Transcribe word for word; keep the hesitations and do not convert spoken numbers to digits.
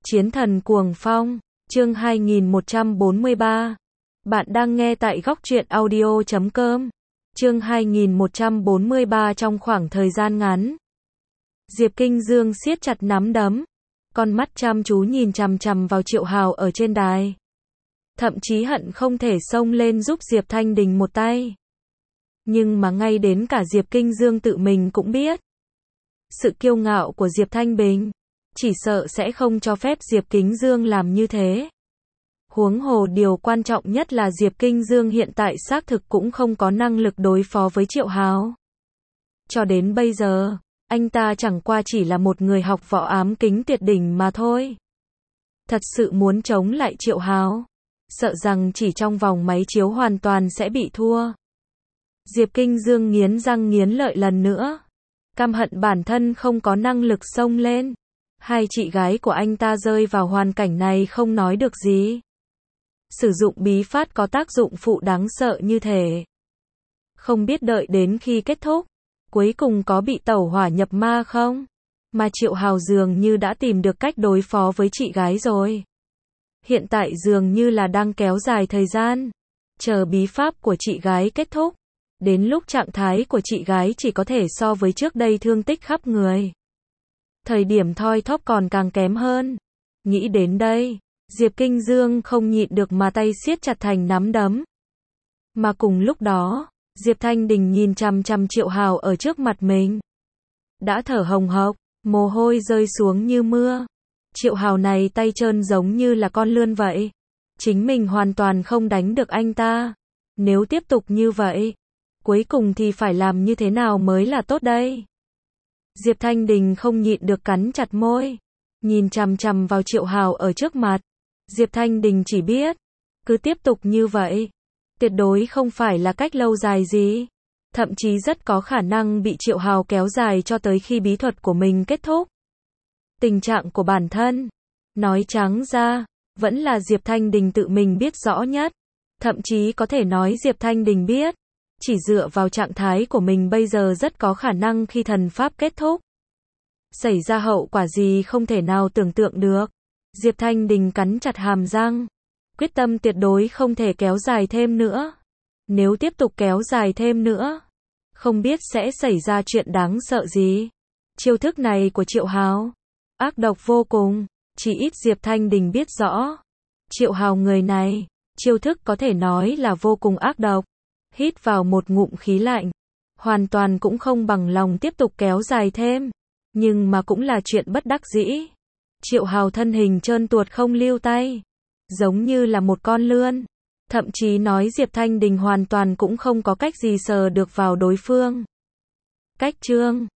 Chiến thần cuồng phong, chương hai nghìn một trăm bốn mươi ba. Bạn đang nghe tại góc truyện audio chấm com. Chương hai nghìn một trăm bốn mươi ba. Trong khoảng thời gian ngắn, Diệp Kinh Dương siết chặt nắm đấm, con mắt chăm chú nhìn chằm chằm vào Triệu Hào ở trên đài. Thậm chí hận không thể xông lên giúp Diệp Thanh Đình một tay. Nhưng mà ngay đến cả Diệp Kinh Dương tự mình cũng biết, sự kiêu ngạo của Diệp Thanh Bình chỉ sợ sẽ không cho phép Diệp Kinh Dương làm như thế. Huống hồ điều quan trọng nhất là Diệp Kinh Dương hiện tại xác thực cũng không có năng lực đối phó với Triệu Hào. Cho đến bây giờ, anh ta chẳng qua chỉ là một người học võ ám kính tuyệt đỉnh mà thôi. Thật sự muốn chống lại Triệu Hào, sợ rằng chỉ trong vòng máy chiếu hoàn toàn sẽ bị thua. Diệp Kinh Dương nghiến răng nghiến lợi lần nữa, căm hận bản thân không có năng lực xông lên. Hai chị gái của anh ta rơi vào hoàn cảnh này không nói được gì. Sử dụng bí pháp có tác dụng phụ đáng sợ như thế. Không biết đợi đến khi kết thúc, cuối cùng có bị tẩu hỏa nhập ma không? Mà Triệu Hào dường như đã tìm được cách đối phó với chị gái rồi. Hiện tại dường như là đang kéo dài thời gian, chờ bí pháp của chị gái kết thúc. Đến lúc trạng thái của chị gái chỉ có thể so với trước đây thương tích khắp người. Thời điểm thoi thóp còn càng kém hơn. Nghĩ đến đây, Diệp Kinh Dương không nhịn được mà tay siết chặt thành nắm đấm. Mà cùng lúc đó, Diệp Thanh Đình nhìn chằm chằm Triệu Hào ở trước mặt mình. Đã thở hồng hộc, mồ hôi rơi xuống như mưa. Triệu Hào này tay trơn giống như là con lươn vậy. Chính mình hoàn toàn không đánh được anh ta. Nếu tiếp tục như vậy, cuối cùng thì phải làm như thế nào mới là tốt đây? Diệp Thanh Đình không nhịn được cắn chặt môi, nhìn chằm chằm vào Triệu Hào ở trước mặt. Diệp Thanh Đình chỉ biết, cứ tiếp tục như vậy, tuyệt đối không phải là cách lâu dài gì. Thậm chí rất có khả năng bị Triệu Hào kéo dài cho tới khi bí thuật của mình kết thúc. Tình trạng của bản thân, nói trắng ra, vẫn là Diệp Thanh Đình tự mình biết rõ nhất. Thậm chí có thể nói Diệp Thanh Đình biết, chỉ dựa vào trạng thái của mình bây giờ rất có khả năng khi thần pháp kết thúc, xảy ra hậu quả gì không thể nào tưởng tượng được. Diệp Thanh Đình cắn chặt hàm răng, quyết tâm tuyệt đối không thể kéo dài thêm nữa. Nếu tiếp tục kéo dài thêm nữa, không biết sẽ xảy ra chuyện đáng sợ gì. Chiêu thức này của Triệu Hào, ác độc vô cùng, chỉ ít Diệp Thanh Đình biết rõ. Triệu Hào người này, chiêu thức có thể nói là vô cùng ác độc. Hít vào một ngụm khí lạnh, hoàn toàn cũng không bằng lòng tiếp tục kéo dài thêm. Nhưng mà cũng là chuyện bất đắc dĩ. Triệu Hào thân hình trơn tuột không lưu tay, giống như là một con lươn. Thậm chí nói Diệp Thanh Đình hoàn toàn cũng không có cách gì sờ được vào đối phương. Cách chương